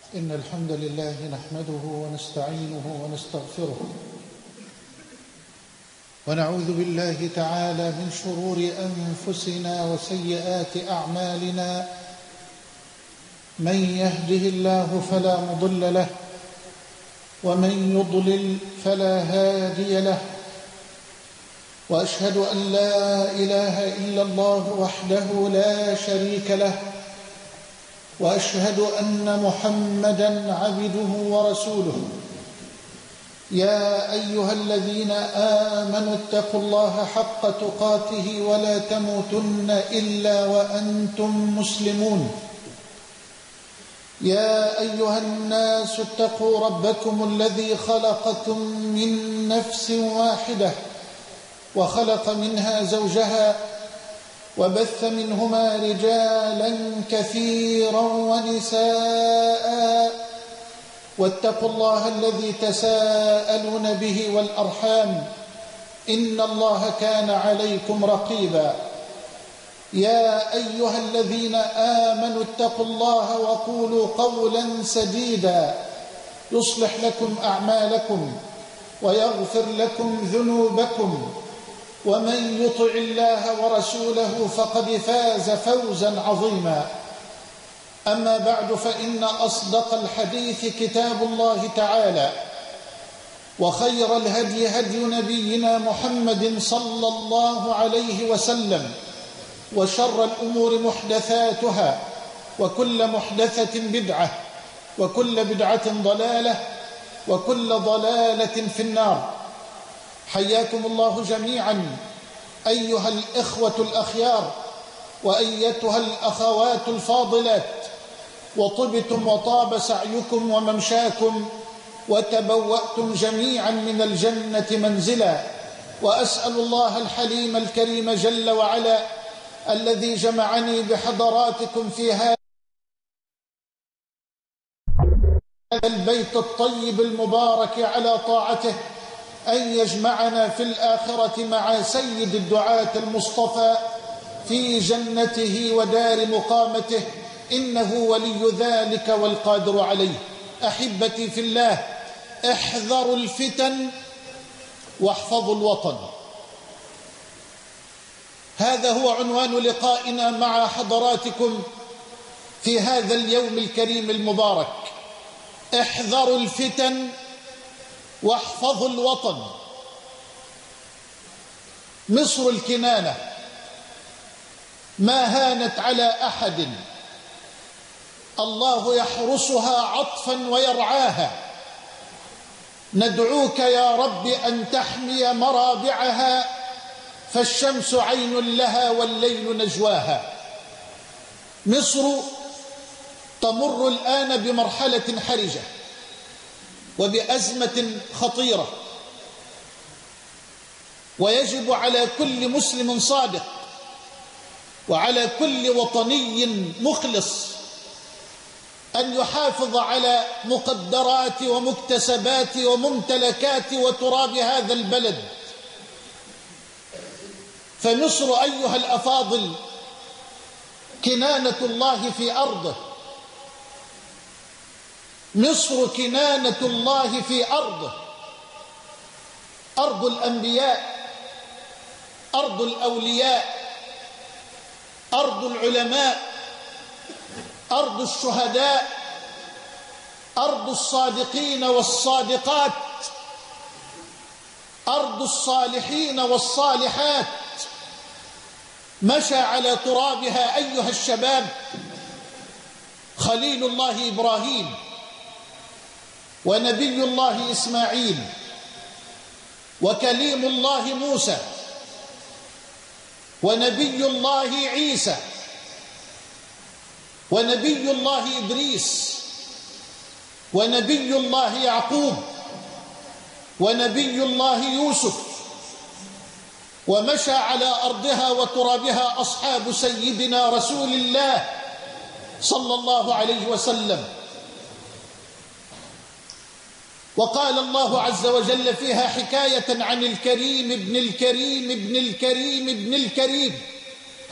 إن الحمد لله نحمده ونستعينه ونستغفره ونعوذ بالله تعالى من شرور أنفسنا وسيئات أعمالنا. من يهده الله فلا مضل له ومن يضلل فلا هادي له، وأشهد أن لا إله إلا الله وحده لا شريك له، وأشهد أن محمدًا عبده ورسوله. يا أيها الذين آمنوا اتقوا الله حق تقاته ولا تموتن إلا وأنتم مسلمون. يا أيها الناس اتقوا ربكم الذي خلقكم من نفس واحدة وخلق منها زوجها وبث منهما رجالا كثيرا ونساء، واتقوا الله الذي تساءلون به والأرحام إن الله كان عليكم رقيبا. يا أيها الذين آمنوا اتقوا الله وقولوا قولا سديدا يصلح لكم أعمالكم ويغفر لكم ذنوبكم، ومن يطع الله ورسوله فقد فاز فوزا عظيما. أما بعد، فإن أصدق الحديث كتاب الله تعالى، وخير الهدي هدي نبينا محمد صلى الله عليه وسلم، وشر الأمور محدثاتها، وكل محدثة بدعة، وكل بدعة ضلالة، وكل ضلالة في النار. حياكم الله جميعا أيها الإخوة الأخيار وأيتها الأخوات الفاضلات، وطبتم وطاب سعيكم وممشاكم، وتبوأتم جميعا من الجنة منزلا. وأسأل الله الحليم الكريم جل وعلا الذي جمعني بحضراتكم في هذا البيت الطيب المبارك على طاعته أن يجمعنا في الآخرة مع سيد الدعاة المصطفى في جنته ودار مقامته، إنه ولي ذلك والقادر عليه. أحبتي في الله، احذروا الفتن واحفظوا الوطن. هذا هو عنوان لقائنا مع حضراتكم في هذا اليوم الكريم المبارك. احذروا الفتن واحفظوا الوطن. مصر الكنانة ما هانت على أحد، الله يحرسها عطفا ويرعاها. ندعوك يا رب أن تحمي مرابعها، فالشمس عين لها والليل نجواها. مصر تمر الآن بمرحلة حرجة وبأزمة خطيرة، ويجب على كل مسلم صادق وعلى كل وطني مخلص أن يحافظ على مقدرات ومكتسبات وممتلكات وتراب هذا البلد. فمصر أيها الأفاضل كنانة الله في أرضه. مصر كنانة الله في أرضه، أرض الأنبياء، أرض الأولياء، أرض العلماء، أرض الشهداء، أرض الصادقين والصادقات، أرض الصالحين والصالحات. مشى على ترابها أيها الشباب خليل الله إبراهيم، ونبي الله إسماعيل، وكليم الله موسى، ونبي الله عيسى، ونبي الله إدريس، ونبي الله يعقوب، ونبي الله يوسف. ومشى على أرضها وترابها أصحاب سيدنا رسول الله صلى الله عليه وسلم. وقال الله عز وجل فيها حكاية عن الكريم ابن الكريم ابن الكريم ابن الكريم،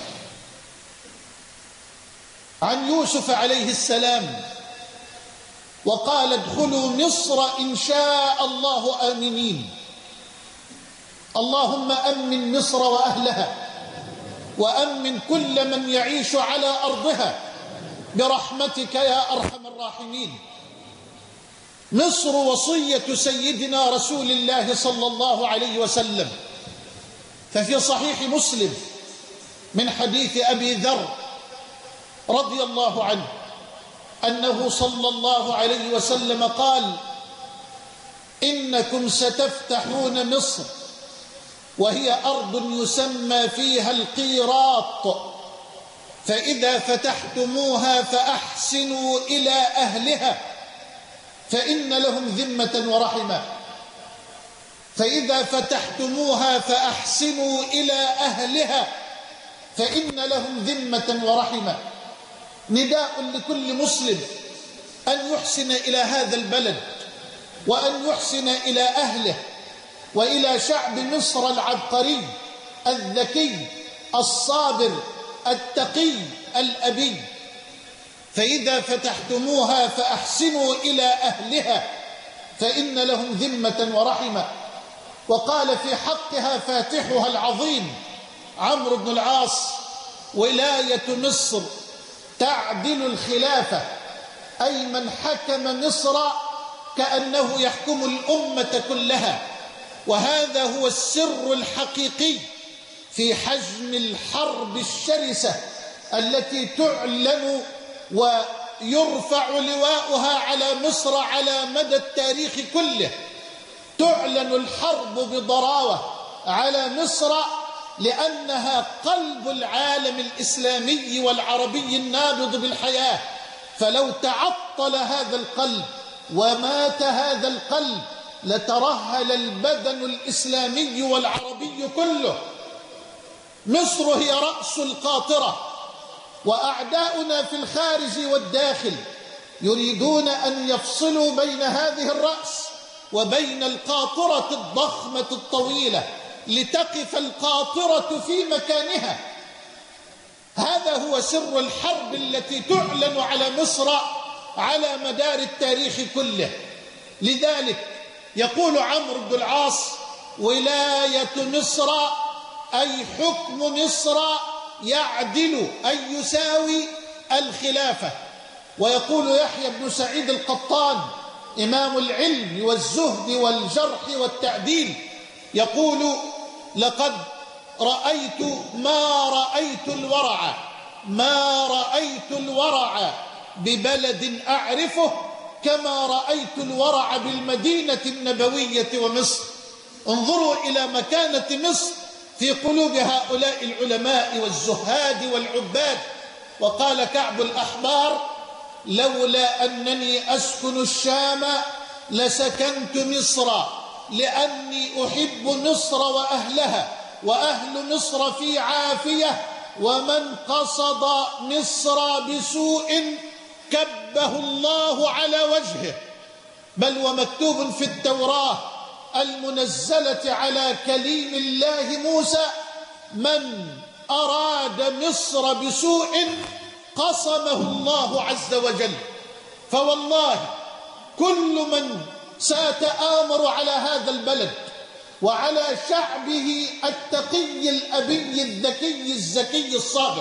عن يوسف عليه السلام وقال ادخلوا مصر إن شاء الله آمنين. اللهم أمن مصر وأهلها، وأمن كل من يعيش على أرضها برحمتك يا أرحم الراحمين. مصر وصية سيدنا رسول الله صلى الله عليه وسلم، ففي صحيح مسلم من حديث أبي ذر رضي الله عنه أنه صلى الله عليه وسلم قال: إنكم ستفتحون مصر وهي أرض يسمى فيها القيراط، فإذا فتحتموها فأحسنوا إلى أهلها فإن لهم ذمة ورحمة. فإذا فتحتموها فأحسنوا إلى أهلها فإن لهم ذمة ورحمة. نداء لكل مسلم أن يحسن إلى هذا البلد، وأن يحسن إلى أهله، وإلى شعب مصر العبقري الذكي الصابر التقي الأبي. فإذا فتحتموها فأحسنوا إلى أهلها فإن لهم ذمة ورحمة. وقال في حقها فاتحها العظيم عمرو بن العاص: ولاية مصر تعدل الخلافة، أي من حكم مصر كأنه يحكم الأمة كلها. وهذا هو السر الحقيقي في حجم الحرب الشرسة التي تعلن ويرفع لواؤها على مصر على مدى التاريخ كله. تعلن الحرب بضراوة على مصر لأنها قلب العالم الإسلامي والعربي النابض بالحياة، فلو تعطل هذا القلب ومات هذا القلب لترهل البدن الإسلامي والعربي كله. مصر هي رأس القاطرة، وأعداؤنا في الخارج والداخل يريدون أن يفصلوا بين هذه الرأس وبين القاطرة الضخمة الطويلة لتقف القاطرة في مكانها. هذا هو سر الحرب التي تعلن على مصر على مدار التاريخ كله. لذلك يقول عمرو بن العاص: ولاية مصر أي حكم مصر يعدل أي يساوي الخلافة. ويقول يحيى بن سعيد القطان إمام العلم والزهد والجرح والتعديل، يقول: لقد رأيت ما رأيت الورع ببلد أعرفه كما رأيت الورع بالمدينة النبوية ومصر. انظروا إلى مكانة مصر في قلوب هؤلاء العلماء والزهاد والعباد. وقال كعب الأحبار: لولا أنني أسكن الشام لسكنت مصر، لأني أحب مصر وأهلها، وأهل مصر في عافية، ومن قصد مصر بسوء كبه الله على وجهه. بل ومكتوب في التوراة المنزلة على كليم الله موسى: من أراد مصر بسوء قصمه الله عز وجل. فوالله كل من سيتآمر على هذا البلد وعلى شعبه التقي الأبي الذكي الزكي الصابر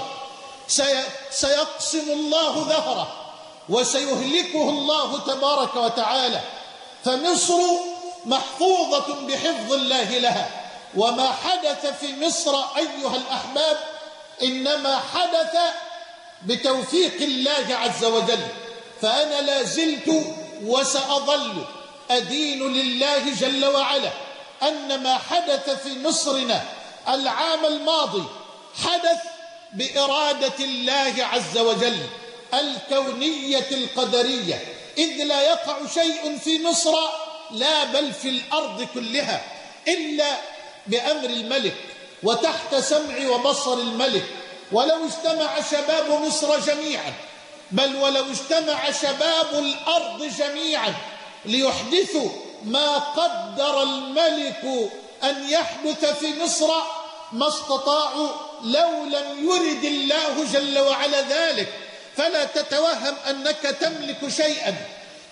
سيقسم الله ظهره وسيهلكه الله تبارك وتعالى. فمصر محفوظة بحفظ الله لها. وما حدث في مصر أيها الأحباب إنما حدث بتوفيق الله عز وجل. فأنا لا زلت وسأظل أدين لله جل وعلا أن ما حدث في مصرنا العام الماضي حدث بإرادة الله عز وجل الكونية القدرية، إذ لا يقع شيء في مصر لا بل في الأرض كلها إلا بأمر الملك وتحت سمع وبصر الملك. ولو اجتمع شباب مصر جميعا، بل ولو اجتمع شباب الأرض جميعا ليحدثوا ما قدر الملك أن يحدث في مصر ما استطاعوا لو لم يرد الله جل وعلا ذلك. فلا تتوهم أنك تملك شيئا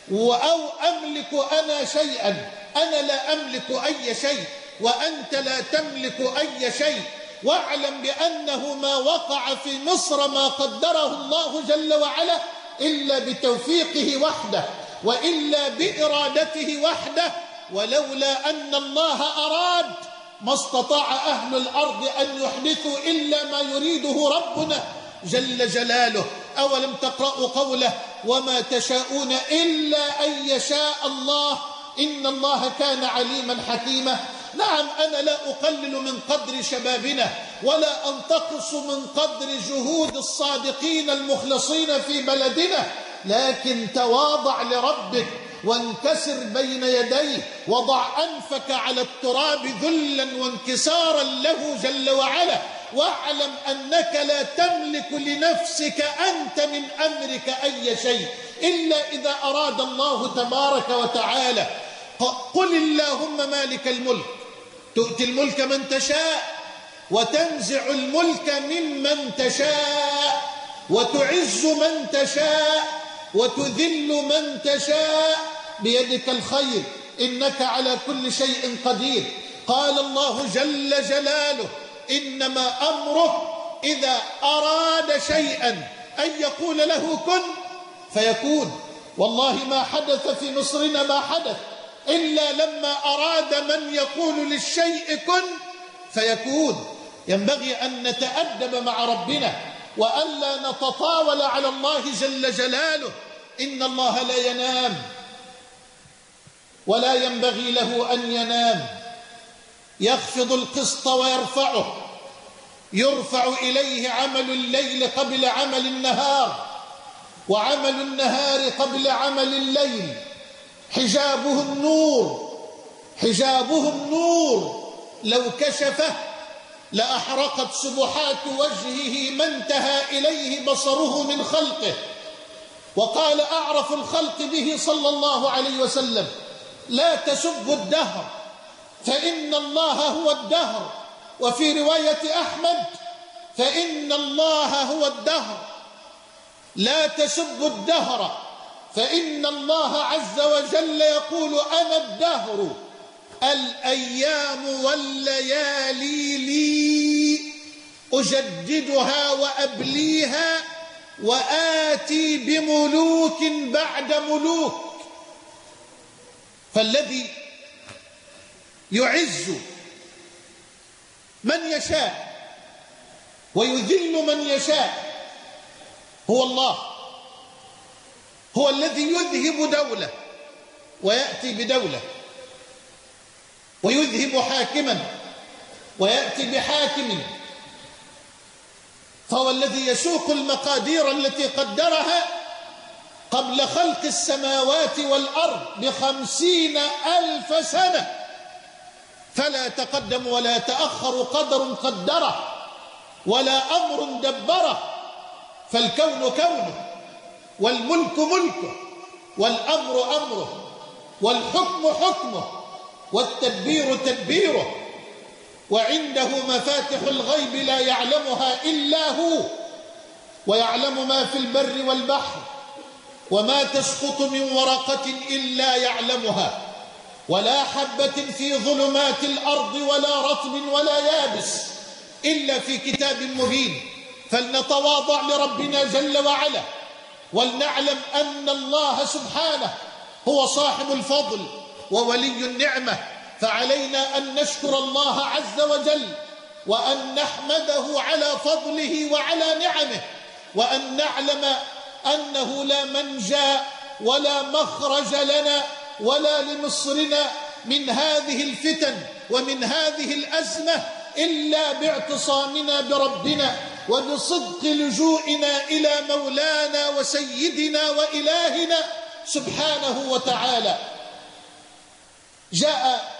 أو أملك أنا شيئا، أنا لا أملك أي شيء وأنت لا تملك أي شيء. واعلم بأنه ما وقع في مصر ما قدره الله جل وعلا إلا بتوفيقه وحده وإلا بإرادته وحده، ولولا أن الله أراد ما استطاع أهل الأرض أن يحدثوا إلا ما يريده ربنا جل جلاله. أولم تقرأوا قوله وما تشاءون إلا أن يشاء الله إن الله كان عليما حكيما. نعم، أنا لا أقلل من قدر شبابنا ولا أنتقص من قدر جهود الصادقين المخلصين في بلدنا، لكن تواضع لربك وانكسر بين يديه، وضع أنفك على التراب ذلا وانكسارا له جل وعلا، واعلم أنك لا تملك لنفسك أنت من أمرك أي شيء إلا إذا أراد الله تبارك وتعالى. قل اللهم مالك الملك تؤتي الملك من تشاء وتنزع الملك ممن تشاء وتعز من تشاء وتذل من تشاء بيدك الخير إنك على كل شيء قدير. قال الله جل جلاله إنما أمره إذا أراد شيئا أن يقول له كن فيكون. والله ما حدث في مصرنا ما حدث إلا لما أراد من يقول للشيء كن فيكون. ينبغي أن نتأدب مع ربنا وألا نتطاول على الله جل جلاله. إن الله لا ينام ولا ينبغي له أن ينام، يخفض القسط ويرفعه، يرفع إليه عمل الليل قبل عمل النهار وعمل النهار قبل عمل الليل. حجابه النور، حجابه النور، لو كشفه لأحرقت سبحات وجهه ما انتهى إليه بصره من خلقه. وقال أعرف الخلق به صلى الله عليه وسلم لا تسبوا الدهر فإن الله هو الدهر، وفي رواية أحمد فإن الله هو الدهر. لا تسبوا الدهر فإن الله عز وجل يقول أنا الدهر، الأيام والليالي لي أجددها وأبليها وآتي بملوك بعد ملوك. فالذي يعز من يشاء ويذل من يشاء هو الله، هو الذي يذهب دولة ويأتي بدولة، ويذهب حاكما ويأتي بحاكم. فهو الذي يسوق المقادير التي قدرها قبل خلق السماوات والأرض ب50,000 سنة، فلا تقدم ولا تأخر قدر قدره ولا أمر دبره. فالكون كونه والملك ملكه والأمر أمره والحكم حكمه والتدبير تدبيره، وعنده مفاتح الغيب لا يعلمها إلا هو، ويعلم ما في البر والبحر، وما تسقط من ورقة إلا يعلمها، ولا حبة في ظلمات الأرض ولا رطب ولا يابس إلا في كتاب مبين. فلنتواضع لربنا جل وعلا ولنعلم أن الله سبحانه هو صاحب الفضل وولي النعمة، فعلينا أن نشكر الله عز وجل وأن نحمده على فضله وعلى نعمه، وأن نعلم أنه لا منجى ولا مخرج لنا ولا لمصرنا من هذه الفتن ومن هذه الأزمة إلا باعتصامنا بربنا وبصدق لجوئنا إلى مولانا وسيدنا وإلهنا سبحانه وتعالى. جاء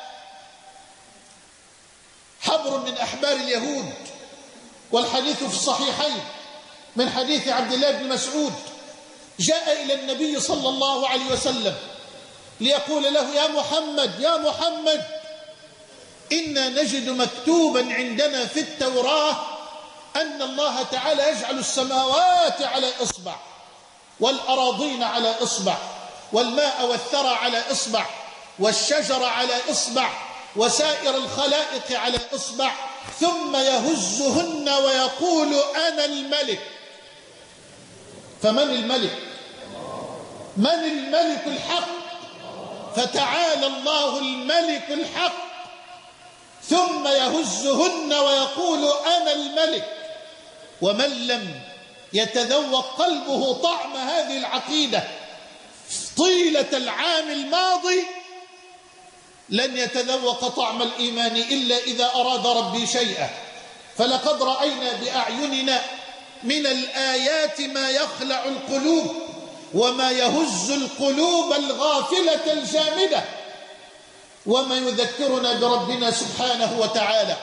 حبر من أحبار اليهود، والحديث في الصحيحين من حديث عبد الله بن مسعود، جاء إلى النبي صلى الله عليه وسلم ليقول له يا محمد يا محمد، إنا نجد مكتوبا عندنا في التوراة أن الله تعالى يجعل السماوات على إصبع والأراضين على إصبع والماء والثرى على إصبع، والشجر على إصبع، وسائر الخلائق على إصبع، ثم يهزهن ويقول أنا الملك. فمن الملك؟ من الملك الحق؟ فتعالى الله الملك الحق. ثم يهزهن ويقول أنا الملك. ومن لم يتذوق قلبه طعم هذه العقيدة طيلة العام الماضي لن يتذوق طعم الإيمان إلا إذا أراد ربي شيئا. فلقد رأينا بأعيننا من الآيات ما يخلع القلوب وما يهز القلوب الغافلة الجامدة وما يذكرنا بربنا سبحانه وتعالى.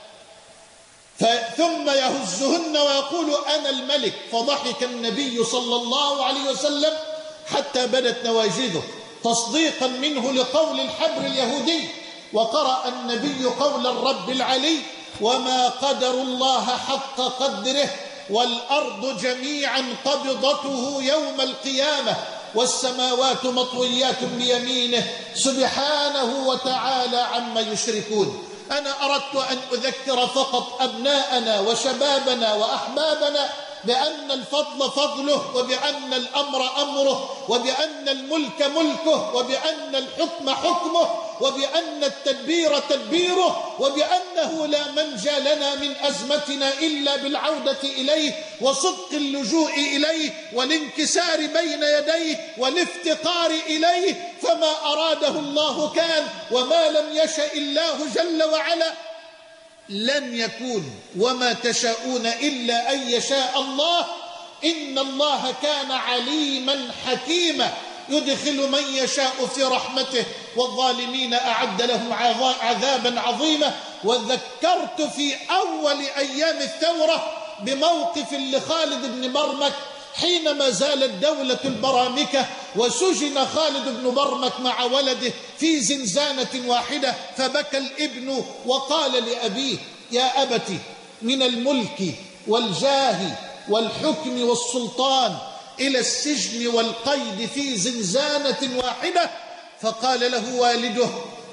ثم يهزهن ويقول أنا الملك. فضحك النبي صلى الله عليه وسلم حتى بدت نواجذه تصديقا منه لقول الحبر اليهودي. وقرأ النبي قول الرب العلي وما قدر الله حق قدره والأرض جميعا قبضته يوم القيامة والسماوات مطويات بيمينه سبحانه وتعالى عما يشركون. أنا أردت أن أذكر فقط أبناءنا وشبابنا وأحبابنا بأن الفضل فضله، وبأن الأمر أمره، وبأن الملك ملكه، وبأن الحكم حكمه، وبأن التدبير تدبيره، وبأنه لا منجى لنا من أزمتنا إلا بالعودة إليه وصدق اللجوء إليه والانكسار بين يديه والافتقار إليه. فما أراده الله كان، وما لم يشأ الله جل وعلا لن يكون، وما تشاءون إلا أن يشاء الله. إن الله كان عليما حكيما يدخل من يشاء في رحمته والظالمين أعد لهم عذابا عظيما. وذكرت في أول أيام الثورة بموقف لخالد بن برمك حينما زالت دولة البرامكة وسجن خالد بن برمك مع ولده في زنزانة واحدة، فبكى الابن وقال لأبيه يا أبت من الملك والجاه والحكم والسلطان إلى السجن والقيد في زنزانة واحدة. فقال له والده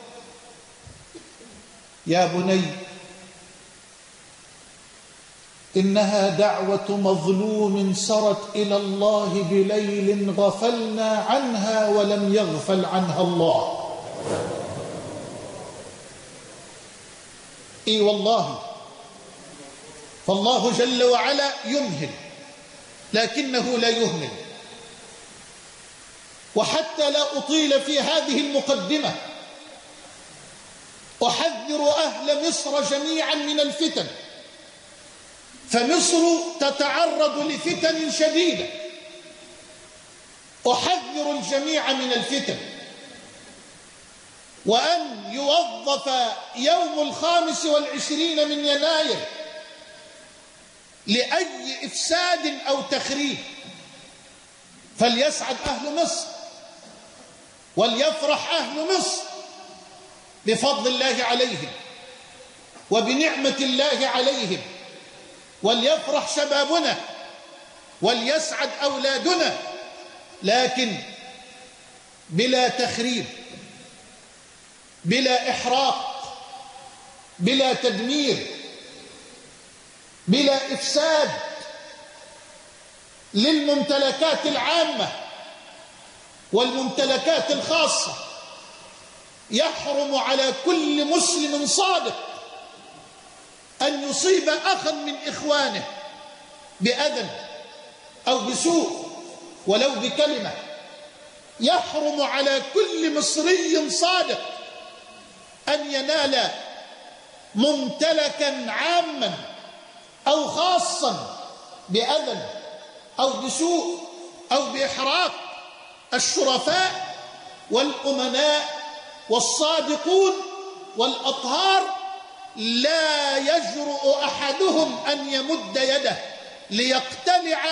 يا بني إنها دعوة مظلوم سرت إلى الله بليل غفلنا عنها ولم يغفل عنها الله. إي والله، فالله جل وعلا يمهل لكنه لا يهمل. وحتى لا أطيل في هذه المقدمة أحذر أهل مصر جميعا من الفتن، فمصر تتعرض لفتن شديدة. أحذر الجميع من الفتن، وأن يوظف يوم 25 من يناير لأي إفساد أو تخريب. فليسعد أهل مصر وليفرح أهل مصر بفضل الله عليهم وبنعمة الله عليهم، وليفرح شبابنا وليسعد أولادنا، لكن بلا تخريب، بلا إحراق، بلا تدمير، بلا إفساد للممتلكات العامة والممتلكات الخاصة. يحرم على كل مسلم صادق أن يصيب أخا من إخوانه بأذى أو بسوء ولو بكلمة. يحرم على كل مصري صادق أن ينال ممتلكا عاما أو خاصا بأذى أو بسوء أو بإحراق. الشرفاء والأمناء والصادقون والأطهار لا يجرؤ أحدهم أن يمد يده ليقتلع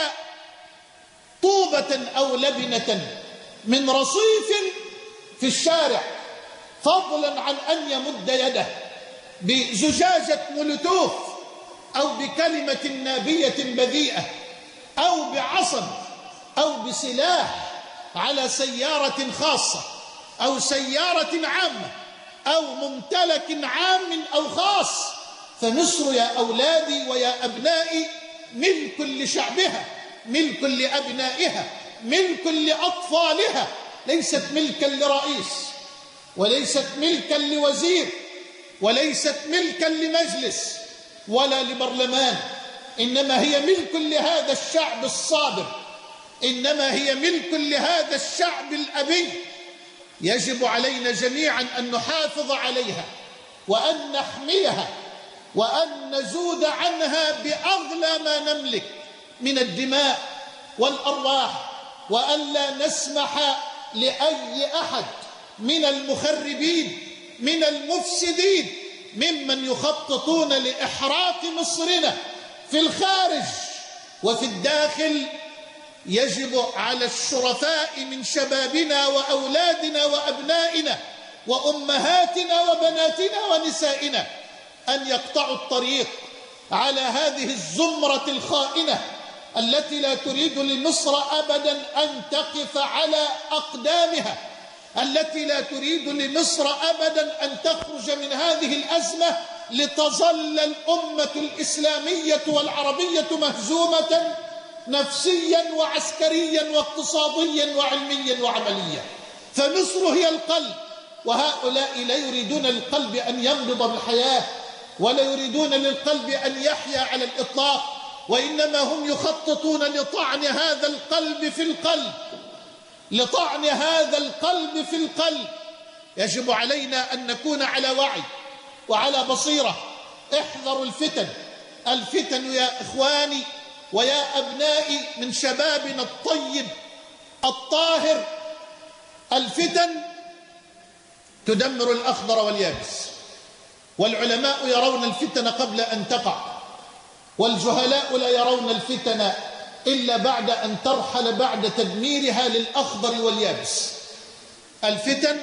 طوبة أو لبنة من رصيف في الشارع، فضلا عن أن يمد يده بزجاجة مولوتوف أو بكلمة نابية بذيئة أو بعصا أو بسلاح على سيارة خاصة أو سيارة عامة أو ممتلك عام أو خاص، فمصر يا أولادي ويا أبنائي ملك لشعبها، ملك لأبنائها، ملك لأطفالها، ليست ملكا لرئيس، وليست ملكا لوزير، وليست ملكا لمجلس ولا لبرلمان، إنما هي ملك لهذا الشعب الصابر، إنما هي ملك لهذا الشعب الأبي. يجب علينا جميعا أن نحافظ عليها وأن نحميها وأن نزود عنها بأغلى ما نملك من الدماء والأرواح، وأن لا نسمح لأي أحد من المخربين من المفسدين ممن يخططون لإحراق مصرنا في الخارج وفي الداخل. يجب على الشرفاء من شبابنا وأولادنا وأبنائنا وأمهاتنا وبناتنا ونسائنا أن يقطعوا الطريق على هذه الزمرة الخائنة التي لا تريد لمصر أبدا أن تقف على أقدامها، التي لا تريد لمصر أبدا أن تخرج من هذه الأزمة لتظل الأمة الإسلامية والعربية مهزومة نفسيا وعسكريا واقتصاديا وعلميا وعمليا. فمصر هي القلب، وهؤلاء لا يريدون للقلب أن ينبض بالحياة ولا يريدون للقلب أن يحيا على الإطلاق، وإنما هم يخططون لطعن هذا القلب في القلب، لطعن هذا القلب في القلب. يجب علينا أن نكون على وعي وعلى بصيرة. احذروا الفتن، الفتن يا إخواني ويا أبنائي من شبابنا الطيب الطاهر، الفتن تدمر الأخضر واليابس، والعلماء يرون الفتن قبل أن تقع، والجهلاء لا يرون الفتن إلا بعد أن ترحل بعد تدميرها للأخضر واليابس. الفتن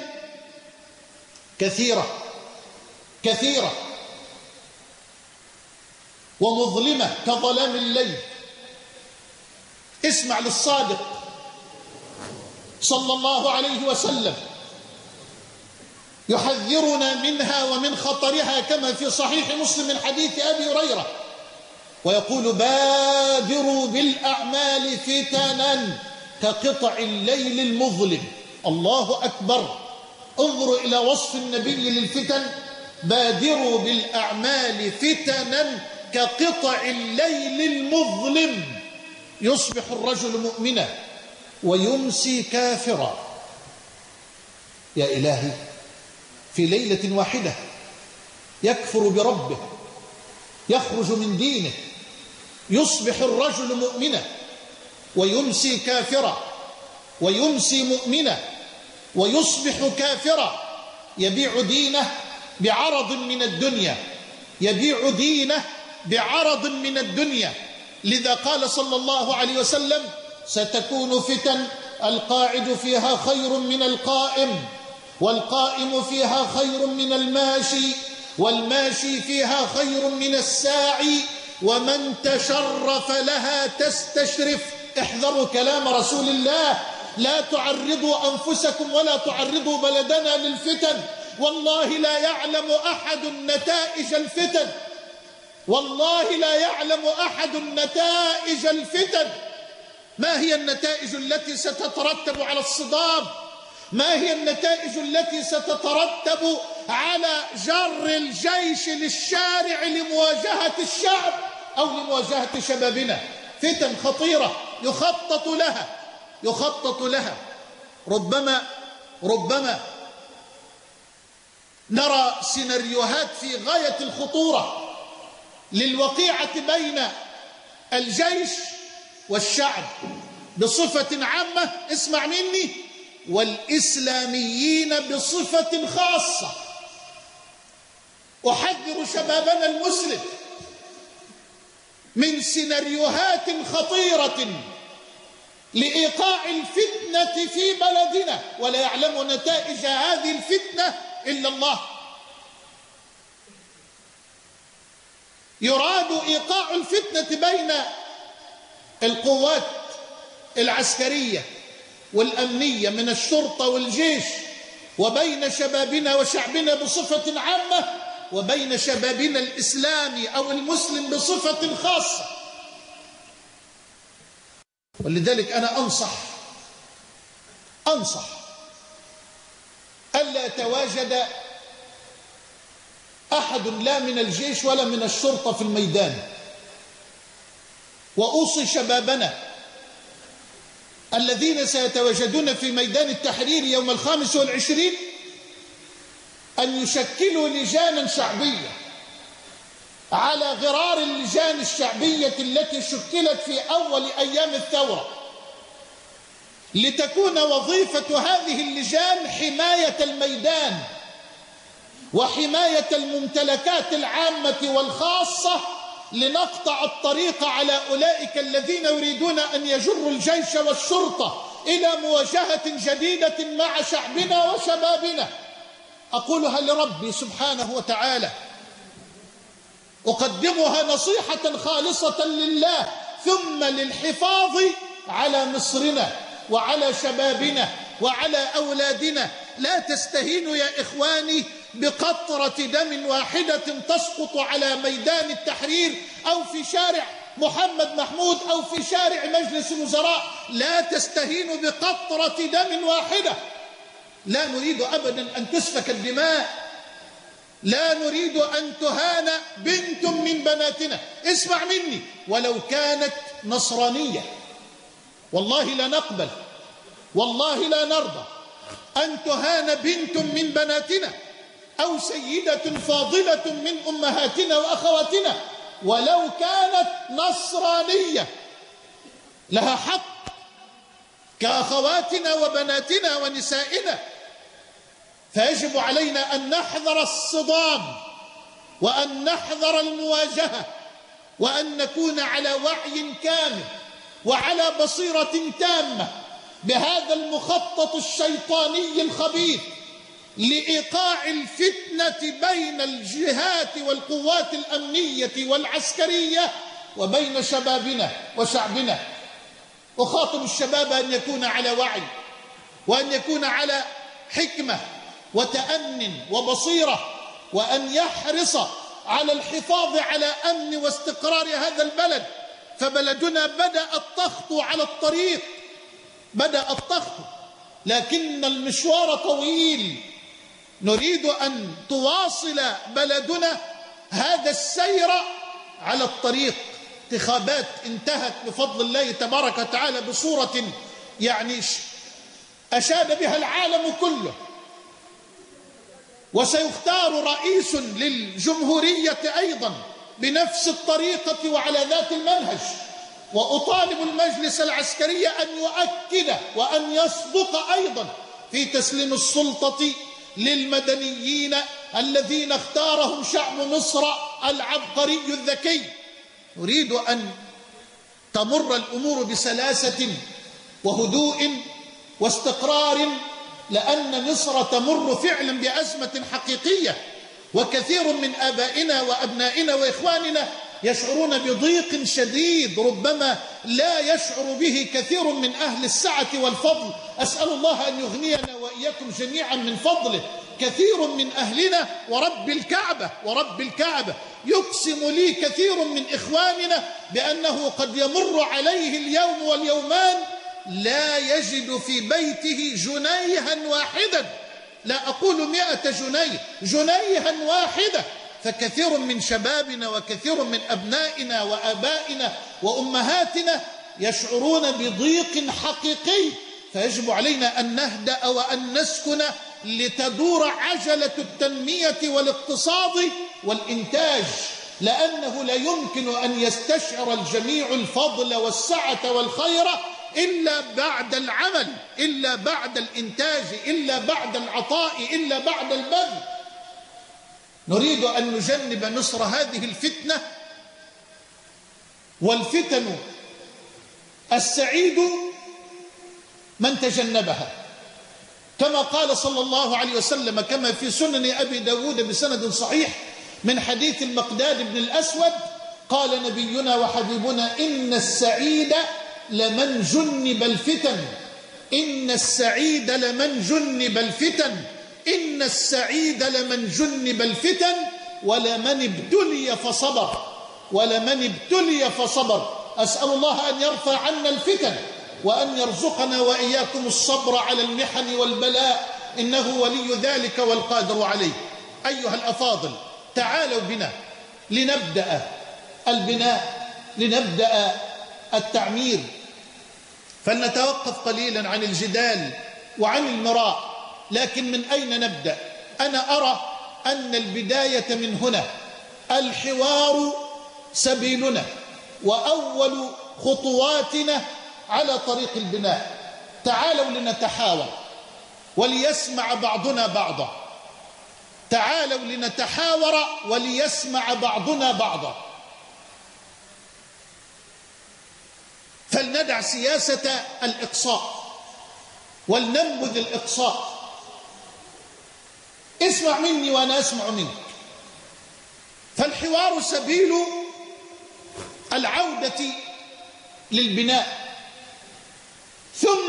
كثيرة كثيرة ومظلمة كظلام الليل. اسمع للصادق صلى الله عليه وسلم يحذرنا منها ومن خطرها كما في صحيح مسلم من حديث أبي هريرة، ويقول: بادروا بالأعمال فتنا كقطع الليل المظلم. الله أكبر. انظروا إلى وصف النبي للفتن: بادروا بالأعمال فتنا كقطع الليل المظلم. يصبح الرجل مؤمنا ويمسي كافرا. يا إلهي، في ليلة واحدة يكفر بربه، يخرج من دينه، يصبح الرجل مؤمنا ويمسي كافرا، ويمسي مؤمنا ويصبح كافرا، يبيع دينه بعرض من الدنيا، يبيع دينه بعرض من الدنيا. لذا قال صلى الله عليه وسلم: ستكون فتن القاعد فيها خير من القائم، والقائم فيها خير من الماشي، والماشي فيها خير من الساعي، ومن تشرف لها تستشرف. احذروا كلام رسول الله، لا تعرضوا أنفسكم ولا تعرضوا بلدنا للفتن. والله لا يعلم أحد نتائج الفتن، والله لا يعلم أحد نتائج الفتن. ما هي النتائج التي ستترتب على الصدام؟ ما هي النتائج التي ستترتب على جر الجيش للشارع لمواجهة الشعب أو لمواجهة شبابنا؟ فتن خطيرة يخطط لها. ربما نرى سيناريوهات في غاية الخطورة للوقيعة بين الجيش والشعب بصفة عامة، اسمع مني، والإسلاميين بصفة خاصة. أحذر شبابنا المسلم من سيناريوهات خطيرة لإيقاع الفتنة في بلدنا، ولا يعلم نتائج هذه الفتنة إلا الله. يراد إيقاع الفتنة بين القوات العسكرية والأمنية من الشرطة والجيش، وبين شبابنا وشعبنا بصفة عامة، وبين شبابنا الإسلامي أو المسلم بصفة خاصة. ولذلك أنا أنصح ألا يتواجد أحد لا من الجيش ولا من الشرطة في الميدان. وأوصي شبابنا الذين سيتواجدون في ميدان التحرير يوم 25 أن يشكلوا لجانا شعبية على غرار اللجان الشعبية التي شكلت في أول أيام الثورة، لتكون وظيفة هذه اللجان حماية الميدان وحماية الممتلكات العامة والخاصة، لنقطع الطريق على أولئك الذين يريدون أن يجروا الجيش والشرطة إلى مواجهة جديدة مع شعبنا وشبابنا. أقولها لربي سبحانه وتعالى، أقدمها نصيحة خالصة لله ثم للحفاظ على مصرنا وعلى شبابنا وعلى أولادنا. لا تستهينوا يا إخواني بقطرة دم واحدة تسقط على ميدان التحرير أو في شارع محمد محمود أو في شارع مجلس الوزراء. لا تستهينوا بقطرة دم واحدة. لا نريد أبدا أن تسفك الدماء، لا نريد أن تهان بنت من بناتنا. اسمع مني، ولو كانت نصرانية والله لا نقبل، والله لا نرضى أن تهان بنت من بناتنا أو سيدة فاضلة من أمهاتنا وأخواتنا ولو كانت نصرانية. لها حق كأخواتنا وبناتنا ونسائنا. فيجب علينا أن نحذر الصدام وأن نحذر المواجهة وأن نكون على وعي كامل وعلى بصيرة تامة بهذا المخطط الشيطاني الخبيث لإيقاع الفتنة بين الجهات والقوات الأمنية والعسكرية وبين شبابنا وشعبنا. أخاطب الشباب أن يكون على وعي وأن يكون على حكمة وتأن وبصيرة، وأن يحرص على الحفاظ على أمن واستقرار هذا البلد. فبلدنا بدأ التخطو على الطريق، بدأ التخطو، لكن المشوار طويل. نريد أن تواصل بلدنا هذا السير على الطريق. انتخابات انتهت بفضل الله تبارك وتعالى بصورة يعني أشاد بها العالم كله، وسيختار رئيس للجمهورية أيضا بنفس الطريقة وعلى ذات المنهج. وأطالب المجلس العسكري أن يؤكد وأن يصدق أيضا في تسليم السلطة للمدنيين الذين اختارهم شعب مصر العبقري الذكي. نريد أن تمر الأمور بسلاسة وهدوء واستقرار، لأن مصر تمر فعلا بأزمة حقيقية، وكثير من آبائنا وأبنائنا وإخواننا يشعرون بضيق شديد ربما لا يشعر به كثير من أهل السعة والفضل. أسأل الله أن يغنينا وإياكم جميعا من فضله. كثير من أهلنا ورب الكعبة يقسم لي كثير من إخواننا بأنه قد يمر عليه اليوم واليومان لا يجد في بيته جنيها واحدا، لا أقول 100 جنيه، جنيها واحدة. فكثير من شبابنا وكثير من أبنائنا وآبائنا وأمهاتنا يشعرون بضيق حقيقي. فيجب علينا أن نهدأ وأن نسكن لتدور عجلة التنمية والاقتصاد والإنتاج، لأنه لا يمكن أن يستشعر الجميع الفضل والسعة والخير إلا بعد العمل، إلا بعد الإنتاج، إلا بعد العطاء، إلا بعد البذل. نريد أن نجنب مصر هذه الفتنة، والفتن السعيد من تجنبها، كما قال صلى الله عليه وسلم كما في سنن أبي داود بسند صحيح من حديث المقداد بن الأسود، قال نبينا وحبيبنا: إن السعيد لمن جنب الفتن إن السعيد لمن جنب الفتن، إن السعيد لمن جنب الفتن ولمن ابتلي فصبر، ولمن ابتلي فصبر. أسأل الله أن يرفع عنا الفتن وأن يرزقنا وإياكم الصبر على المحن والبلاء، إنه ولي ذلك والقادر عليه. أيها الأفاضل، تعالوا بنا لنبدأ البناء، لنبدأ التعمير، فلنتوقف قليلا عن الجدال وعن المراء. لكن من أين نبدأ؟ أنا أرى أن البداية من هنا. الحوار سبيلنا وأول خطواتنا على طريق البناء. تعالوا لنتحاور وليسمع بعضنا بعضا، تعالوا لنتحاور وليسمع بعضنا بعضا. فلندع سياسة الإقصاء ولننبذ الإقصاء. اسمع مني وأنا أسمع منك. فالحوار سبيل العودة للبناء. ثم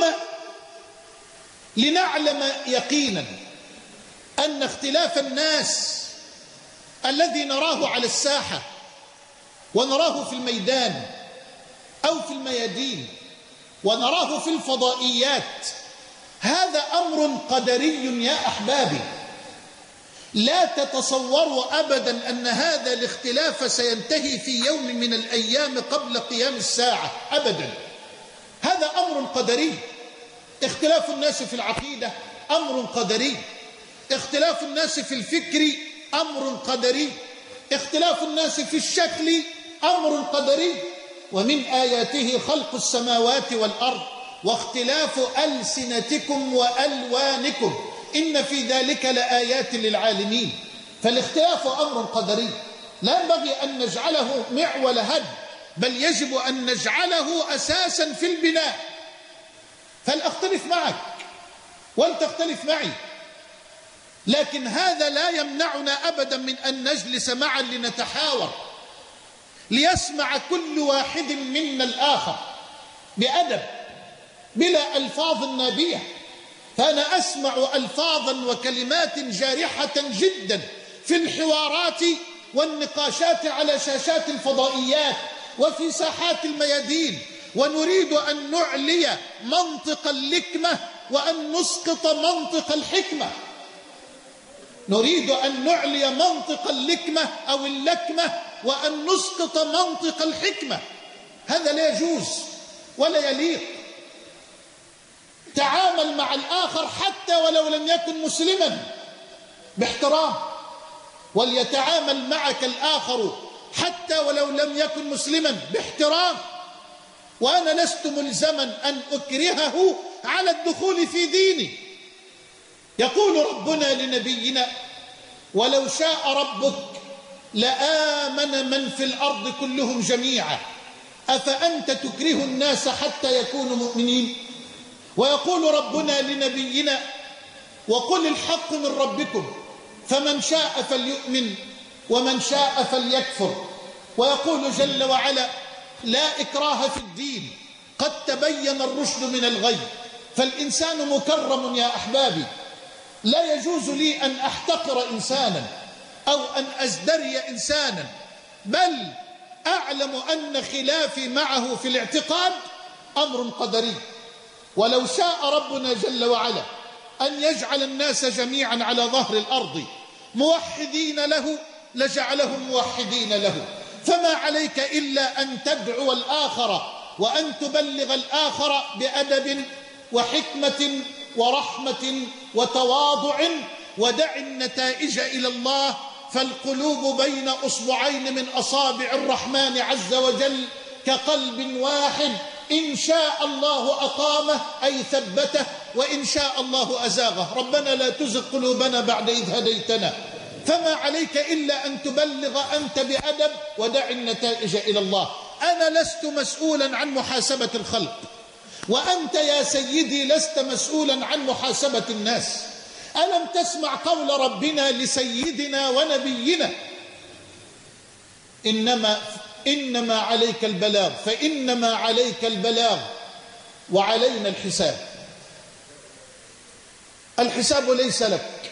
لنعلم يقينا أن اختلاف الناس الذي نراه على الساحة ونراه في الميدان أو في الميادين ونراه في الفضائيات، هذا أمر قدري يا أحبابي. لا تتصوروا أبدا أن هذا الاختلاف سينتهي في يوم من الأيام قبل قيام الساعة أبدا. هذا أمر قدري. اختلاف الناس في العقيدة أمر قدري، اختلاف الناس في الفكر أمر قدري، اختلاف الناس في الشكل أمر قدري. ومن آياته خلق السماوات والأرض واختلاف ألسنتكم وألوانكم إن في ذلك لآيات للعالمين. فالاختلاف أمر قدري لا ينبغي أن نجعله معول هد، بل يجب أن نجعله أساسا في البناء. فلأختلف معك ولتختلف معي، لكن هذا لا يمنعنا أبدا من أن نجلس معا لنتحاور، ليسمع كل واحد منا الآخر بأدب بلا ألفاظ نابية. فأنا أسمع ألفاظا وكلمات جارحة جدا في الحوارات والنقاشات على شاشات الفضائيات وفي ساحات الميادين، ونريد أن نعلي منطق اللكمة وأن نسقط منطق الحكمة. نريد أن نعلي منطق اللكمة أو اللكمة وأن نسقط منطق الحكمة. هذا لا يجوز ولا يليق. تعامل مع الآخر حتى ولو لم يكن مسلما باحترام، وليتعامل معك الآخر حتى ولو لم يكن مسلما باحترام. وأنا لست ملزما أن أكرهه على الدخول في ديني. يقول ربنا لنبينا: ولو شاء ربك لآمن من في الأرض كلهم جميعا أفأنت تكره الناس حتى يكونوا مؤمنين. ويقول ربنا لنبينا: وقل الحق من ربكم فمن شاء فليؤمن ومن شاء فليكفر. ويقول جل وعلا: لا إكراه في الدين قد تبين الرشد من الغي. فالإنسان مكرم يا أحبابي. لا يجوز لي أن أحتقر إنسانا أو أن أزدري إنسانا، بل أعلم أن خلافي معه في الاعتقاد أمر قدري. ولو شاء ربنا جل وعلا أن يجعل الناس جميعا على ظهر الأرض موحدين له لجعلهم موحدين له. فما عليك إلا أن تدعو الآخر وأن تبلغ الآخر بأدب وحكمة ورحمة وتواضع، ودع النتائج إلى الله، فالقلوب بين أصبعين من أصابع الرحمن عز وجل كقلب واحد، إن شاء الله أقامه أي ثبته، وإن شاء الله أزاغه. ربنا لا تزغ قلوبنا بعد إذ هديتنا. فما عليك إلا أن تبلغ أنت بأدب ودع النتائج إلى الله. أنا لست مسؤولا عن محاسبة الخلق، وأنت يا سيدي لست مسؤولا عن محاسبة الناس. ألم تسمع قول ربنا لسيدنا ونبينا: إنما عليك البلاغ، فإنما عليك البلاغ وعلينا الحساب. الحساب ليس لك،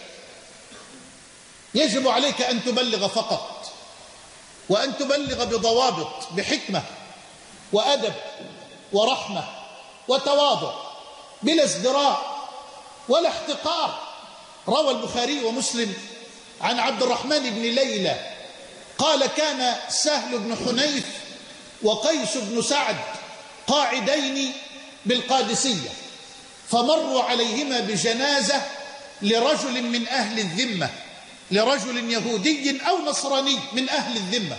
يجب عليك أن تبلغ فقط، وأن تبلغ بضوابط، بحكمة وأدب ورحمة وتواضع، بلا ازدراء ولا احتقار. روى البخاري ومسلم عن عبد الرحمن بن ليلى قال: كان سهل بن حنيف وقيس بن سعد قاعدين بالقادسية، فمروا عليهما بجنازة لرجل من أهل الذمة، لرجل يهودي أو نصراني من أهل الذمة،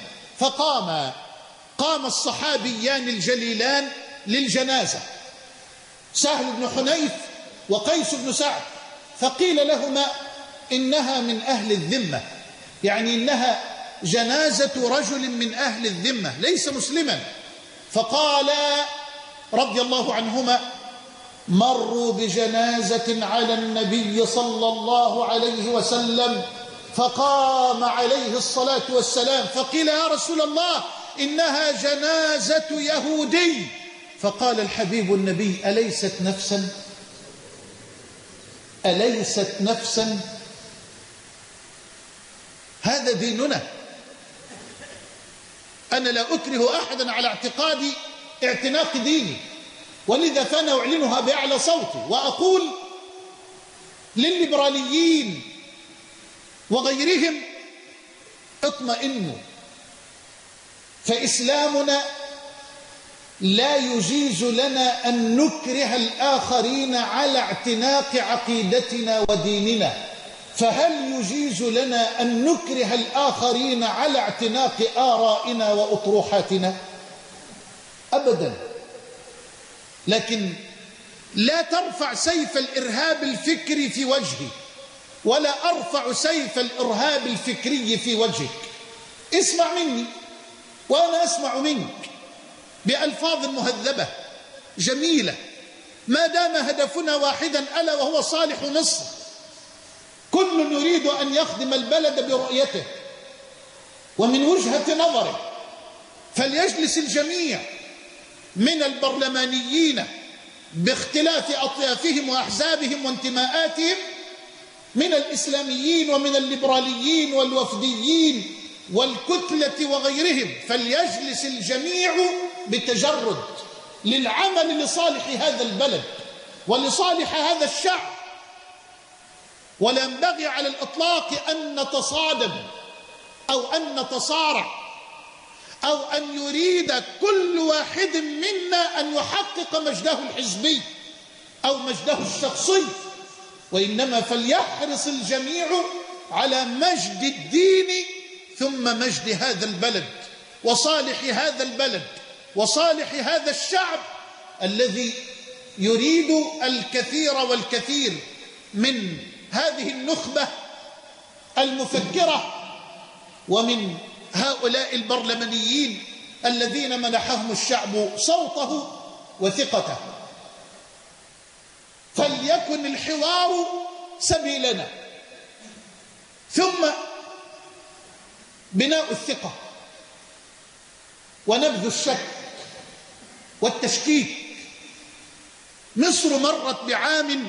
قام الصحابيان الجليلان للجنازة، سهل بن حنيف وقيس بن سعد، فقيل لهما: إنها من أهل الذمة، يعني إنها جنازة رجل من أهل الذمة ليس مسلما. فقالا رضي الله عنهما: مروا بجنازة على النبي صلى الله عليه وسلم، فقام عليه الصلاة والسلام، فقيل: يا رسول الله إنها جنازة يهودي. فقال الحبيب النبي: أليست نفسا؟ أليست نفسا؟ هذا ديننا. أنا لا أكره أحدا على اعتناق ديني، ولذا فأنا أعلنها بأعلى صوتي وأقول للليبراليين وغيرهم: اطمئنوا، فإسلامنا لا يجيز لنا أن نكره الآخرين على اعتناق عقيدتنا وديننا. فهل يجيز لنا أن نكره الآخرين على اعتناق آرائنا وأطروحاتنا؟ أبدا. لكن لا ترفع سيف الإرهاب الفكري في وجهي، ولا أرفع سيف الإرهاب الفكري في وجهك. اسمع مني وأنا أسمع منك بألفاظ مهذبة جميلة، ما دام هدفنا واحدا ألا وهو صالح مصر. كل يريد أن يخدم البلد برؤيته ومن وجهة نظره، فليجلس الجميع من البرلمانيين باختلاف أطيافهم وأحزابهم وانتماءاتهم، من الإسلاميين ومن الليبراليين والوفديين والكتلة وغيرهم، فليجلس الجميع بتجرد للعمل لصالح هذا البلد ولصالح هذا الشعب. ولا ينبغي على الإطلاق أن نتصادم أو أن نتصارع أو أن يريد كل واحد منا أن يحقق مجده الحزبي أو مجده الشخصي، وإنما فليحرص الجميع على مجد الدين ثم مجد هذا البلد وصالح هذا البلد وصالح هذا الشعب الذي يريد الكثير والكثير من هذه النخبة المفكرة ومن هؤلاء البرلمانيين الذين منحهم الشعب صوته وثقته. فليكن الحوار سبيلنا، ثم بناء الثقة ونبذ الشك والتشكيك. مصر مرت بعام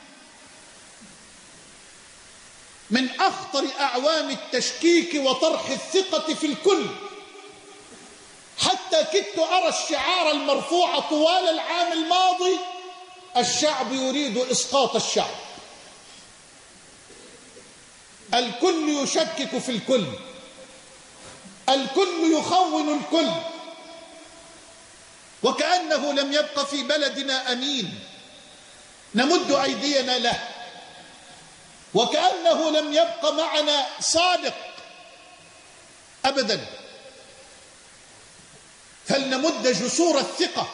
من أخطر أعوام التشكيك وطرح الثقة في الكل، حتى كدت أرى الشعار المرفوع طوال العام الماضي: الشعب يريد إسقاط الشعب. الكل يشكك في الكل، الكل يخون الكل، وكأنه لم يبق في بلدنا أمين نمد أيدينا له، وكأنه لم يبق معنا صادق أبدا. فلنمد جسور الثقة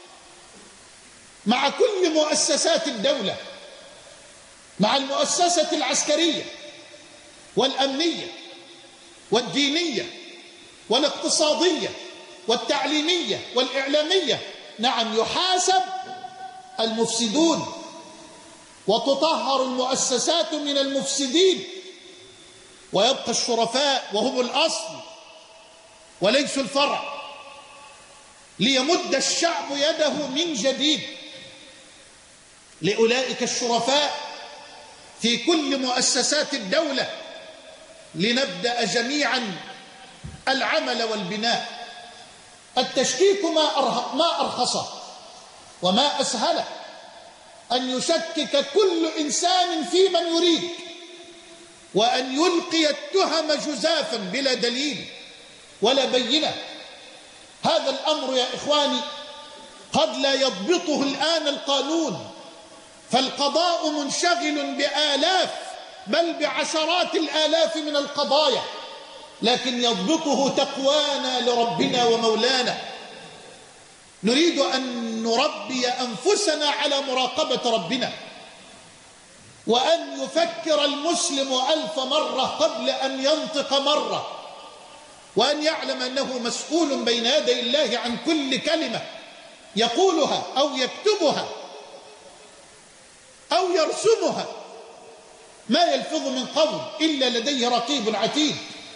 مع كل مؤسسات الدولة، مع المؤسسة العسكرية والأمنية والدينية والاقتصادية والتعليمية والإعلامية. نعم، يحاسب المفسدون وتطهر المؤسسات من المفسدين، ويبقى الشرفاء وهم الأصل وليسوا الفرع، ليمد الشعب يده من جديد لأولئك الشرفاء في كل مؤسسات الدولة لنبدأ جميعا العمل والبناء. التشكيك ما أرخصه وما أسهله أن يشكك كل إنسان في من يريد، وأن يلقي التهم جزافا بلا دليل ولا بينة. هذا الأمر يا إخواني قد لا يضبطه الآن القانون، فالقضاء منشغل بآلاف بل بعشرات الآلاف من القضايا، لكن يضبطه تقوانا لربنا ومولانا. نريد أن نربي أنفسنا على مراقبة ربنا، وأن يفكر المسلم 1000 مرة قبل أن ينطق مرة، وأن يعلم أنه مسؤول بين يدي الله عن كل كلمة يقولها أو يكتبها أو يرسمها. ما يلفظ من قول إلا لديه رقيب عتيد.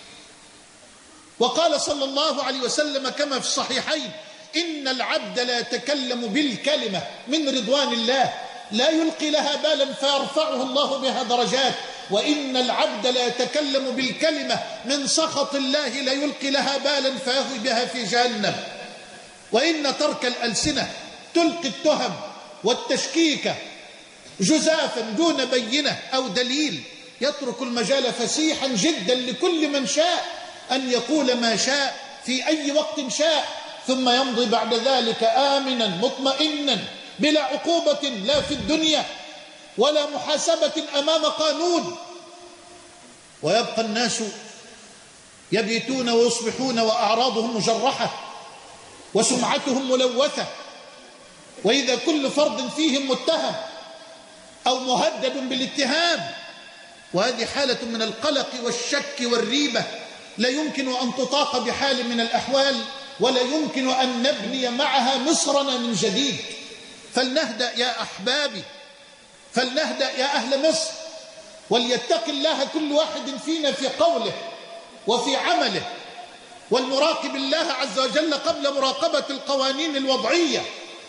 وقال صلى الله عليه وسلم كما في الصحيحين: إن العبد لا يتكلم بالكلمة من رضوان الله لا يلقي لها بالا فيرفعه الله بها درجات، وإن العبد لا يتكلم بالكلمة من سخط الله لا يلقي لها بالا فيهوي بها في جهنم. وإن ترك الألسنة تلقي التهم والتشكيك جزافا دون بينة أو دليل، يترك المجال فسيحا جدا لكل من شاء أن يقول ما شاء في أي وقت شاء، ثم يمضي بعد ذلك آمنا مطمئنا بلا عقوبة لا في الدنيا ولا محاسبة أمام قانون. ويبقى الناس يبيتون ويصبحون وأعراضهم مجرحة وسمعتهم ملوثة، وإذا كل فرد فيهم متهم أو مهدد بالاتهام. وهذه حالة من القلق والشك والريبة لا يمكن أن تطاق بحال من الأحوال، ولا يمكن أن نبني معها مصرنا من جديد. فلنهدأ يا أحبابي، فلنهدأ يا أهل مصر، وليتق الله كل واحد فينا في قوله وفي عمله، ولنراقب الله عز وجل قبل مراقبة القوانين الوضعية.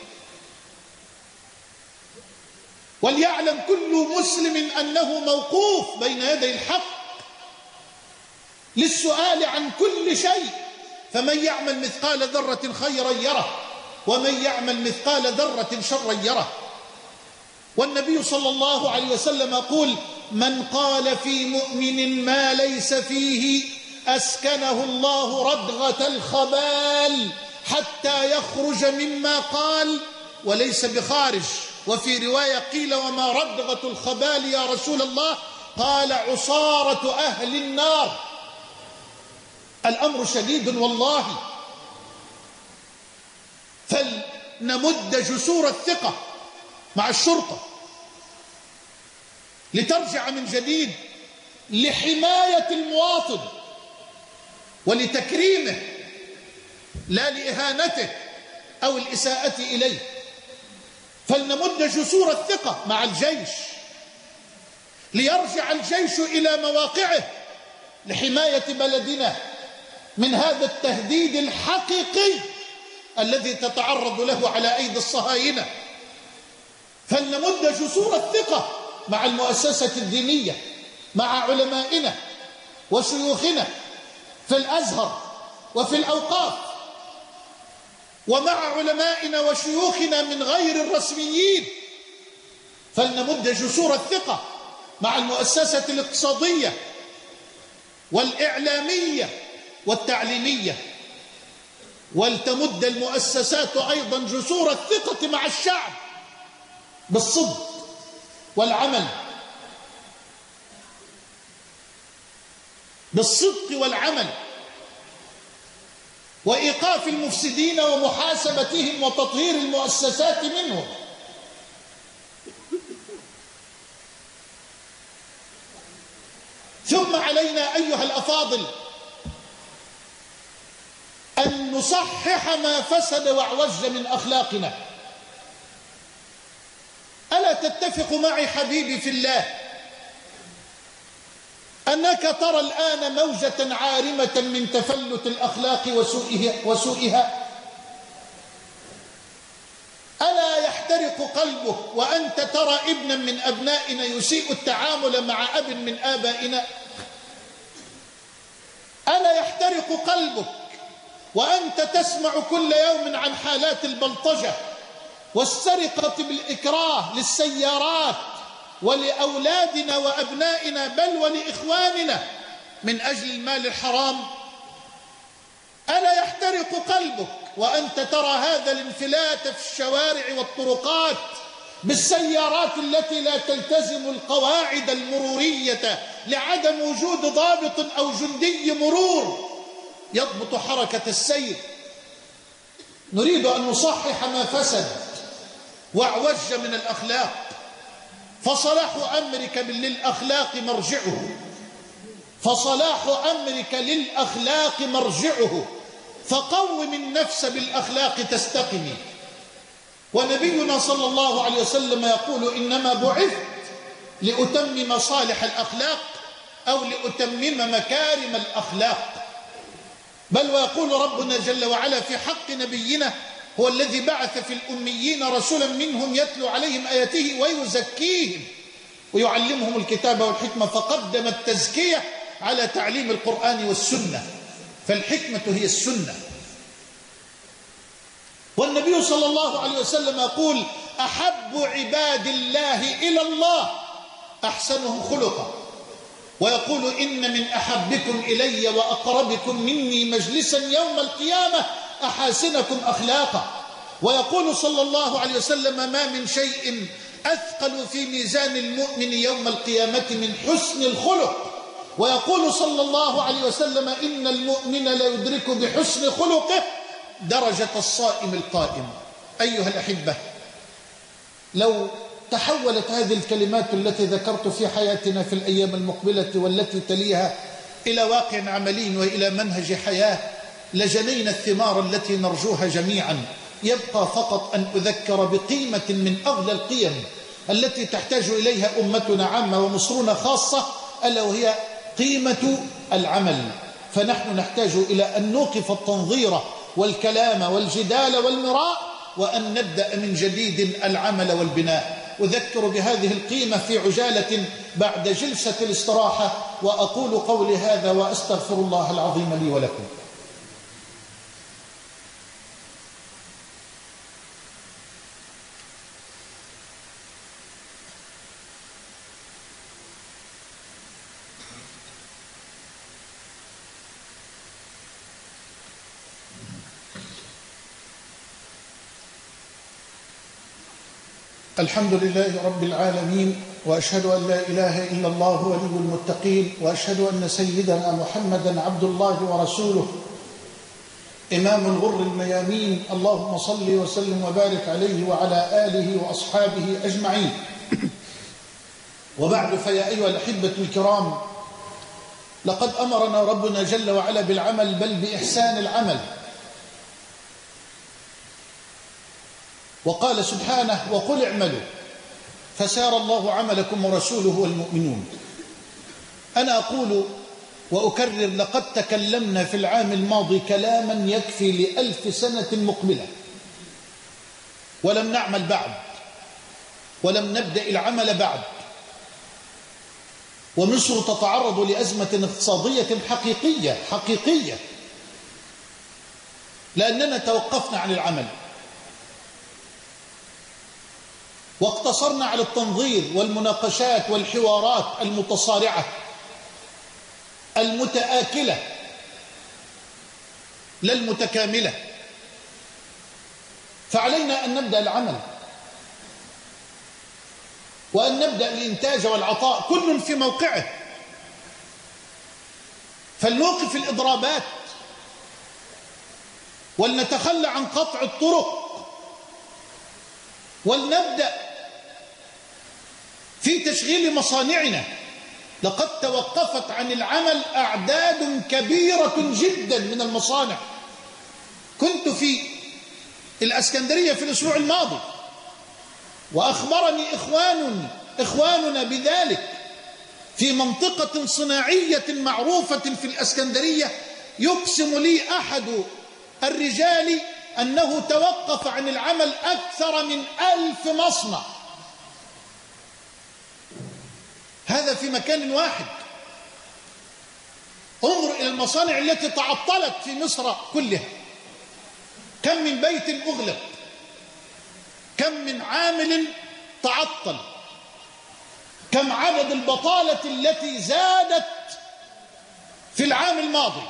وليعلم كل مسلم أنه موقوف بين يدي الحق للسؤال عن كل شيء، فمن يعمل مثقال ذرة خيرا يره ومن يعمل مثقال ذرة شرا يره. والنبي صلى الله عليه وسلم يقول: من قال في مؤمن ما ليس فيه أسكنه الله ردغة الخبال حتى يخرج مما قال وليس بخارج. وفي رواية قيل: وما ردغة الخبال يا رسول الله؟ قال: عصارة أهل النار. الأمر شديد والله. فلنمد جسور الثقة مع الشرطة لترجع من جديد لحماية المواطن ولتكريمه لا لإهانته أو الإساءة إليه. فلنمد جسور الثقة مع الجيش ليرجع الجيش إلى مواقعه لحماية بلدنا من هذا التهديد الحقيقي الذي تتعرض له على أيدي الصهاينة. فلنمد جسور الثقة مع المؤسسة الدينية، مع علمائنا وشيوخنا في الأزهر وفي الأوقاف، ومع علمائنا وشيوخنا من غير الرسميين. فلنمد جسور الثقة مع المؤسسة الاقتصادية والإعلامية والتعليمية. ولتمد المؤسسات أيضا جسور الثقة مع الشعب بالصدق والعمل، بالصدق والعمل، وإيقاف المفسدين ومحاسبتهم وتطهير المؤسسات منهم. ثم علينا أيها الأفاضل أن نصحح ما فسد واعوج من أخلاقنا. ألا تتفق معي حبيبي في الله أنك ترى الآن موجة عارمة من تفلت الأخلاق وسوئها؟ ألا يحتاج يحترق قلبك وأنت ترى ابنا من أبنائنا يسيء التعامل مع أب من آبائنا؟ ألا يحترق قلبك وأنت تسمع كل يوم عن حالات البلطجة والسرقة بالإكراه للسيارات ولأولادنا وأبنائنا بل ولإخواننا من أجل المال الحرام؟ ألا يحترق قلبك وأنت ترى هذا الانفلات في الشوارع والطرقات بالسيارات التي لا تلتزم القواعد المرورية لعدم وجود ضابط أو جندي مرور يضبط حركة السير؟ نريد أن نصحح ما فسد واعوج من الأخلاق، فصلاح أمرك للأخلاق مرجعه، فصلاح أمرك للأخلاق مرجعه، فقوم النفس بالأخلاق تستقمي. ونبينا صلى الله عليه وسلم يقول: إنما بعثت لأتمم صالح الأخلاق أو لأتمم مكارم الأخلاق. بل ويقول ربنا جل وعلا في حق نبينا: هو الذي بعث في الأميين رسولا منهم يتلو عليهم آياته ويزكيهم ويعلمهم الكتاب والحكمة، فقدم التزكية على تعليم القرآن والسنة، فالحكمة هي السنة. والنبي صلى الله عليه وسلم يقول: أحب عباد الله إلى الله أحسنهم خلقا، ويقول: إن من أحبكم إلي وأقربكم مني مجلسا يوم القيامة أحاسنكم أخلاقا. ويقول صلى الله عليه وسلم: ما من شيء أثقل في ميزان المؤمن يوم القيامة من حسن الخلق. ويقول صلى الله عليه وسلم: إن المؤمن لا يدرك بحسن خلقه درجة الصائم القائم. أيها الأحبة، لو تحولت هذه الكلمات التي ذكرت في حياتنا في الأيام المقبلة والتي تليها إلى واقع عملي وإلى منهج حياة لجنينا الثمار التي نرجوها جميعا. يبقى فقط أن أذكر بقيمة من أغلى القيم التي تحتاج إليها أمتنا عامة ومصرنا خاصة، ألا وهي قيمة العمل. فنحن نحتاج إلى أن نوقف التنظير والكلام والجدال والمراء وأن نبدأ من جديد العمل والبناء. أذكر بهذه القيمة في عجالة بعد جلسة الاستراحة، وأقول قولي هذا وأستغفر الله العظيم لي ولكم. الحمد لله رب العالمين، وأشهد أن لا إله إلا الله ولي المتقين، وأشهد أن سيدنا محمدا عبد الله ورسوله إمام الغر الميامين. اللهم صل وسلم وبارك عليه وعلى آله وأصحابه أجمعين. وبعد، فيا أيها الأحبة الكرام، لقد أمرنا ربنا جل وعلا بالعمل، بل بإحسان العمل. وقال سبحانه: وقل اعملوا فسار الله عملكم ورسوله والمؤمنون. أنا أقول وأكرر: لقد تكلمنا في العام الماضي كلاما يكفي ل1000 سنة مقبلة، ولم نعمل بعد، ولم نبدأ العمل بعد. ومصر تتعرض لأزمة اقتصادية حقيقية لأننا توقفنا عن العمل، واقتصرنا على التنظير والمناقشات والحوارات المتصارعة المتآكلة لا المتكاملة. فعلينا أن نبدأ العمل وأن نبدأ الإنتاج والعطاء كل في موقعه. فلنوقف الإضرابات ولنتخلى عن قطع الطرق، ولنبدأ في تشغيل مصانعنا. لقد توقفت عن العمل أعداد كبيرة جدا من المصانع. كنت في الإسكندرية في الأسبوع الماضي، وأخبرني إخواننا بذلك في منطقة صناعية معروفة في الإسكندرية. يقسم لي أحد الرجال أنه توقف عن العمل أكثر من 1000 مصنع، هذا في مكان واحد. انظر إلى المصانع التي تعطلت في مصر كلها، كم من بيت أغلق، كم من عامل تعطل، كم عدد البطالة التي زادت في العام الماضي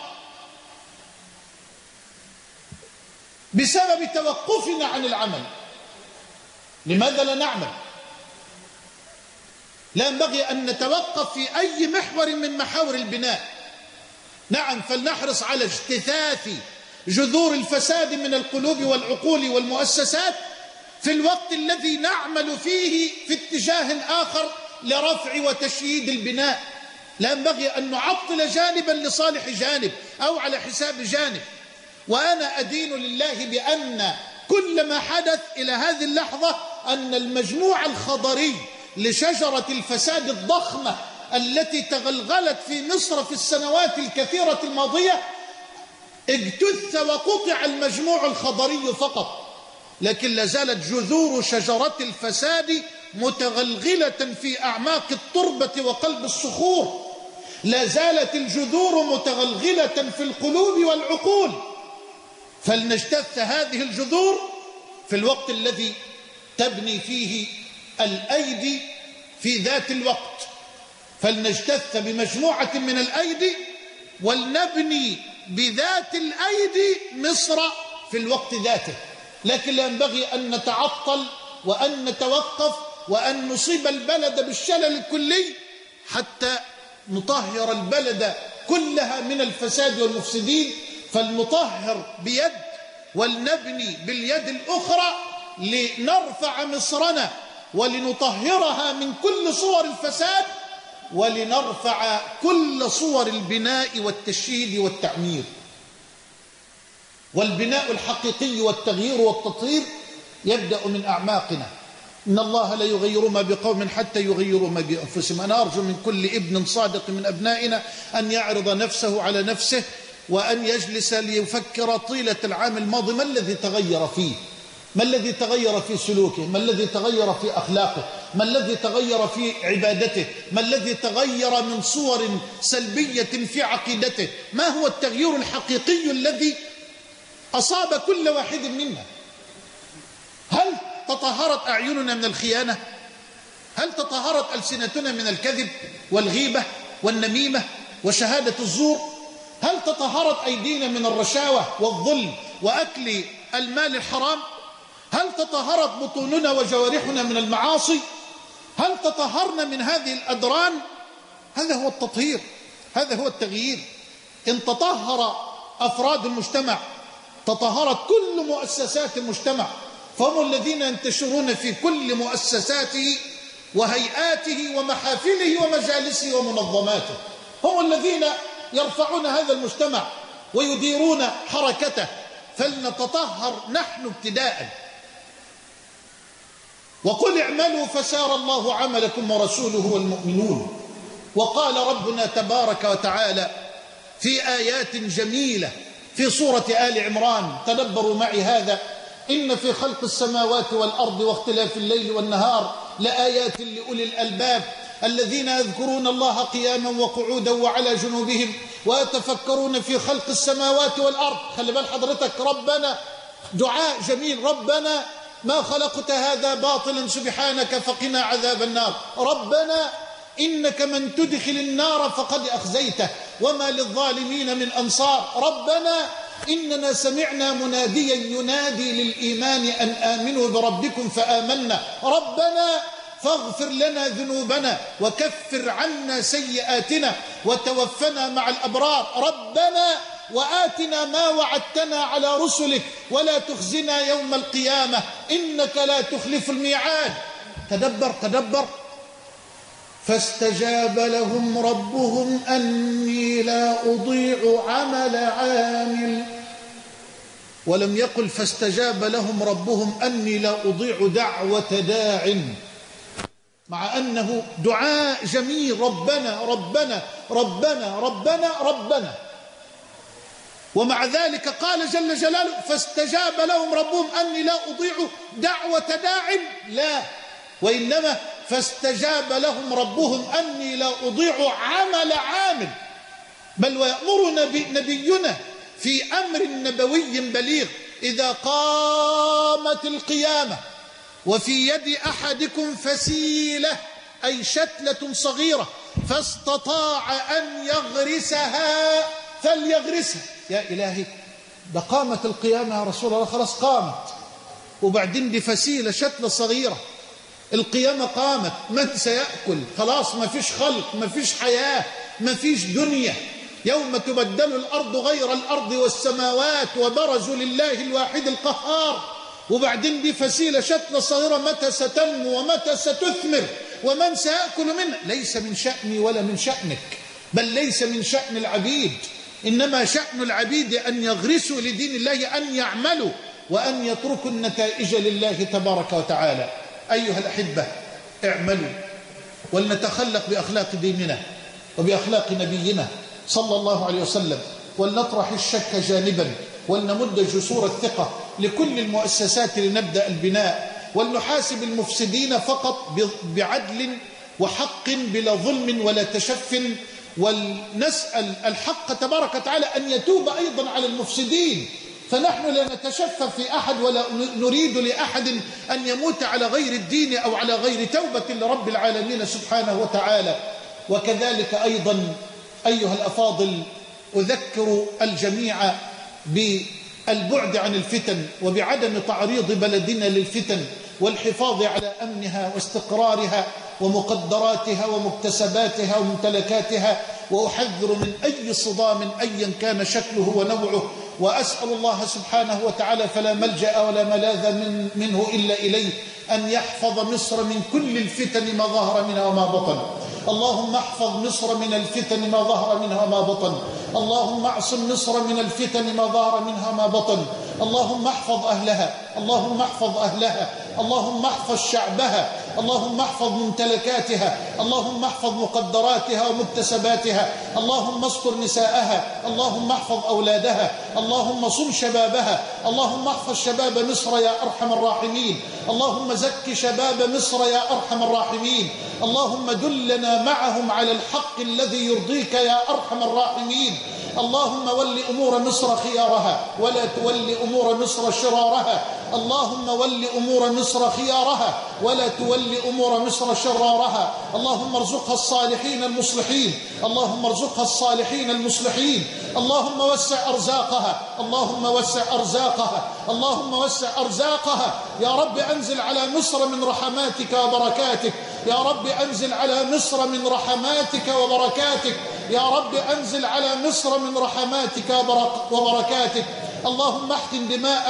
بسبب توقفنا عن العمل. لماذا لا نعمل؟ لا ينبغي أن نتوقف في أي محور من محاور البناء. نعم، فلنحرص على اجتثاث جذور الفساد من القلوب والعقول والمؤسسات في الوقت الذي نعمل فيه في اتجاه آخر لرفع وتشييد البناء. لا ينبغي أن نعطل جانبا لصالح جانب أو على حساب جانب. وأنا أدين لله بأن كل ما حدث إلى هذه اللحظة أن المجموع الخضري لشجرة الفساد الضخمة التي تغلغلت في مصر في السنوات الكثيرة الماضية اجتث وقطع المجموع الخضري فقط، لكن لا زالت جذور شجرة الفساد متغلغلة في أعماق التربة وقلب الصخور، لا زالت الجذور متغلغلة في القلوب والعقول. فلنجتث هذه الجذور في الوقت الذي تبني فيه الأيدي في ذات الوقت، فلنجتث بمجموعة من الأيدي ولنبني بذات الأيدي مصر في الوقت ذاته. لكن لا ينبغي أن نتعطل وأن نتوقف وأن نصيب البلد بالشلل الكلي حتى نطهر البلد كلها من الفساد والمفسدين. فلنطهر بيد ولنبني باليد الأخرى لنرفع مصرنا ولنطهرها من كل صور الفساد ولنرفع كل صور البناء والتشييد والتعمير. والبناء الحقيقي والتغيير والتطهير يبدأ من أعماقنا. إن الله لا يغير ما بقوم حتى يغيروا ما بأنفسهم. أنا أرجو من كل ابن صادق من أبنائنا أن يعرض نفسه على نفسه وأن يجلس ليفكر طيلة العام الماضي ما الذي تغير فيه، ما الذي تغير في سلوكه، ما الذي تغير في أخلاقه، ما الذي تغير في عبادته، ما الذي تغير من صور سلبية في عقيدته، ما هو التغيير الحقيقي الذي أصاب كل واحد منا. هل تطهرت أعيننا من الخيانة؟ هل تطهرت ألسنتنا من الكذب والغيبة والنميمة وشهادة الزور؟ هل تطهرت أيدينا من الرشاوى والظلم وأكل المال الحرام؟ هل تطهرت بطوننا وجوارحنا من المعاصي؟ هل تطهرنا من هذه الأدران؟ هذا هو التطهير، هذا هو التغيير. إن تطهر أفراد المجتمع تطهرت كل مؤسسات المجتمع، فهم الذين ينتشرون في كل مؤسساته وهيئاته ومحافله ومجالسه ومنظماته، هم الذين يرفعون هذا المجتمع ويديرون حركته. فلنتطهر نحن ابتداء. وقل اعملوا فسار الله عملكم ورسوله والمؤمنون. وقال ربنا تبارك وتعالى في آيات جميلة في سورة آل عمران، تدبروا معي هذا: إن في خلق السماوات والأرض واختلاف الليل والنهار لآيات لأولي الألباب الذين يذكرون الله قياما وقعودا وعلى جنوبهم ويتفكرون في خلق السماوات والأرض. خلي بال حضرتك، ربنا دعاء جميل: ربنا ما خلقت هذا باطلا سبحانك فقنا عذاب النار. ربنا إنك من تدخل النار فقد أخزيته وما للظالمين من أنصار. ربنا إننا سمعنا مناديا ينادي للإيمان أن آمنوا بربكم فآمنا. ربنا فاغفر لنا ذنوبنا وكفر عنا سيئاتنا وتوفنا مع الأبرار. ربنا وآتنا ما وعدتنا على رسلك ولا تخزنا يوم القيامة إنك لا تخلف الميعاد. تدبر تدبر. فاستجاب لهم ربهم أني لا أضيع عمل عامل، ولم يقل فاستجاب لهم ربهم أني لا أضيع دعوة داع، مع أنه دعاء جميل: ربنا ربنا ربنا ربنا ربنا. ومع ذلك قال جل جلاله فاستجاب لهم ربهم أني لا أضيع دعوة داع، لا، وإنما فاستجاب لهم ربهم أني لا أضيع عمل عامل. بل ويأمرنا نبينا في أمر نبوي بليغ: إذا قامت القيامة وفي يد أحدكم فسيلة أي شتلة صغيرة فاستطاع أن يغرسها فليغرسها. يا إلهي، ده قامت القيامة يا رسول الله، خلاص قامت، وبعدين دي فسيلة شتلة صغيرة، القيامة قامت، من سيأكل؟ خلاص ما فيش خلق، ما فيش حياة، ما فيش دنيا. يوم تبدل الأرض غير الأرض والسماوات وبرزوا لله الواحد القهار. وبعدين دي فسيلة شتلة صغيرة، متى ستنمو ومتى ستثمر ومن سيأكل منها؟ ليس من شأني ولا من شأنك، بل ليس من شأن العبيد، إنما شأن العبيد أن يغرسوا لدين الله، أن يعملوا وأن يتركوا النتائج لله تبارك وتعالى. أيها الأحبة، اعملوا ولنتخلق بأخلاق ديننا وبأخلاق نبينا صلى الله عليه وسلم، ولنطرح الشك جانبا، ولنمد جسور الثقة لكل المؤسسات لنبدأ البناء، ولنحاسب المفسدين فقط بعدل وحق بلا ظلم ولا تشف، ولنسأل الحق تبارك وتعالى أن يتوب أيضا على المفسدين. فنحن لا نتشفف في أحد ولا نريد لأحد أن يموت على غير الدين أو على غير توبة لرب العالمين سبحانه وتعالى. وكذلك أيضا أيها الأفاضل، أذكر الجميع بالبعد عن الفتن وبعدم تعريض بلدنا للفتن، والحفاظ على أمنها واستقرارها ومقدراتها ومكتسباتها وممتلكاتها، وأحذر من أي صدام أيا كان شكله ونوعه، وأسأل الله سبحانه وتعالى فلا ملجأ ولا ملاذ منه إلا إليه أن يحفظ مصر من كل الفتن ما ظهر منها وما بطن. اللهم احفظ مصر من الفتن ما ظهر منها وما بطن، اللهم اعصم مصر من الفتن ما ظهر منها وما بطن، اللهم احفظ أهلها، اللهم احفظ أهلها، اللهم احفظ شعبها، اللهم احفظ ممتلكاتها، اللهم احفظ مقدراتها ومكتسباتها، اللهم استر نساءها، اللهم احفظ أولادها، اللهم صن شبابها، اللهم احفظ شباب مصر يا أرحم الراحمين، اللهم زك شباب مصر يا أرحم الراحمين، اللهم دلنا معهم على الحق الذي يرضيك يا أرحم الراحمين. اللهم ول أمور مصر خيارها ولا تول أمور مصر شرارها، اللهم ول أمور مصر خيارها ولا تول أمور مصر شرارها، اللهم ارزقها الصالحين المصلحين، اللهم ارزقها الصالحين المصلحين، اللهم وسع أرزاقها، اللهم وسع أرزاقها، اللهم وسع أرزاقها. يا رب أنزل على مصر من رحماتك وبركاتك، يا رب أنزل على مصر من رحماتك وبركاتك، يا رب أنزل على مصر من رحماتك وبركاتك. اللهم احقن دماء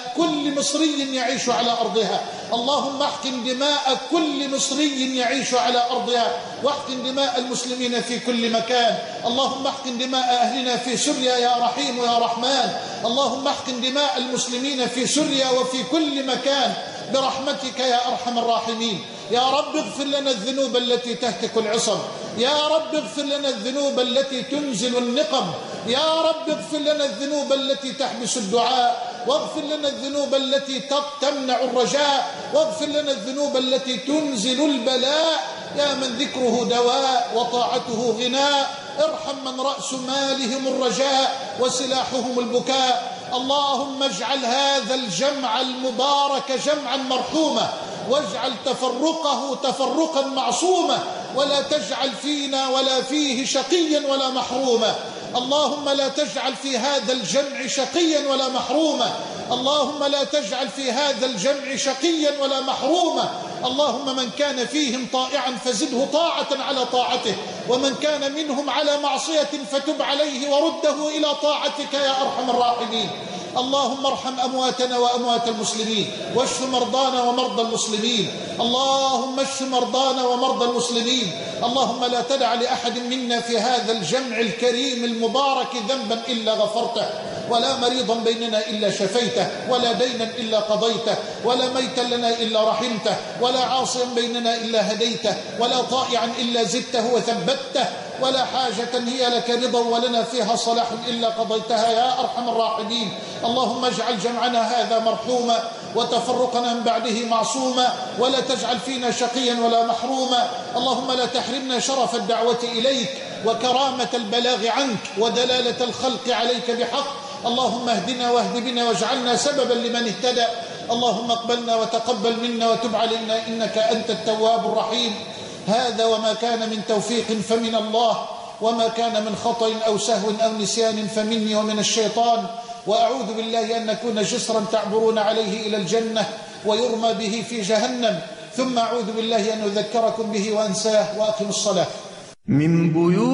كل مصري يعيش على أرضها، اللهم احقن دماء كل مصري يعيش على أرضها، واحقن دماء المسلمين في كل مكان. اللهم احقن دماء أهلنا في سوريا يا رحيم يا رحمن، اللهم احقن دماء المسلمين في سوريا وفي كل مكان برحمتك يا أرحم الراحمين. يا رب اغفر لنا الذنوب التي تهتك العصم، يا رب اغفر لنا الذنوب التي تنزل النقم، يا رب اغفر لنا الذنوب التي تحبس الدعاء، واغفر لنا الذنوب التي تمنع الرجاء، واغفر لنا الذنوب التي تنزل البلاء. يا من ذكره دواء وطاعته غناء، ارحم من رأس مالهم الرجاء وسلاحهم البكاء. اللهم اجعل هذا الجمع المبارك جمعا مرحوما، واجعل تفرقه تفرقا معصوما، ولا تجعل فينا ولا فيه شقيا ولا محروما. اللهم لا تجعل في هذا الجمع شقيا ولا محروما، اللهم لا تجعل في هذا الجمع شقيا ولا محروما. اللهم من كان فيهم طائعا فزده طاعة على طاعته، ومن كان منهم على معصية فتب عليه ورده إلى طاعتك يا أرحم الراحمين. اللهم ارحم أمواتنا وأموات المسلمين، واشف مرضانا ومرضى المسلمين، اللهم اشف مرضانا ومرضى المسلمين. اللهم لا تدع لأحد منا في هذا الجمع الكريم المبارك ذنبا إلا غفرته، ولا مريضا بيننا إلا شفيته، ولا دينا إلا قضيته، ولا ميتا لنا إلا رحمته، ولا عاصيا بيننا إلا هديته، ولا طائعا إلا زدته وثبته، ولا حاجة هي لك رضا ولنا فيها صلاح إلا قضيتها يا أرحم الراحمين. اللهم اجعل جمعنا هذا مرحوما وتفرقنا من بعده معصوما، ولا تجعل فينا شقيا ولا محروما. اللهم لا تحرمنا شرف الدعوة إليك وكرامة البلاغ عنك ودلالة الخلق عليك بحق. اللهم اهدنا واهد بنا واجعلنا سببا لمن اهتدى. اللهم اقبلنا وتقبل منا وتب علينا إنك أنت التواب الرحيم. هذا وما كان من توفيق فمن الله، وما كان من خطأ أو سهو أو نسيان فمني ومن الشيطان. وأعوذ بالله أن نكون جسرا تعبرون عليه إلى الجنة ويرمى به في جهنم، ثم أعوذ بالله أن أذكركم به وأنساه. وأقم الصلاة. من بيوت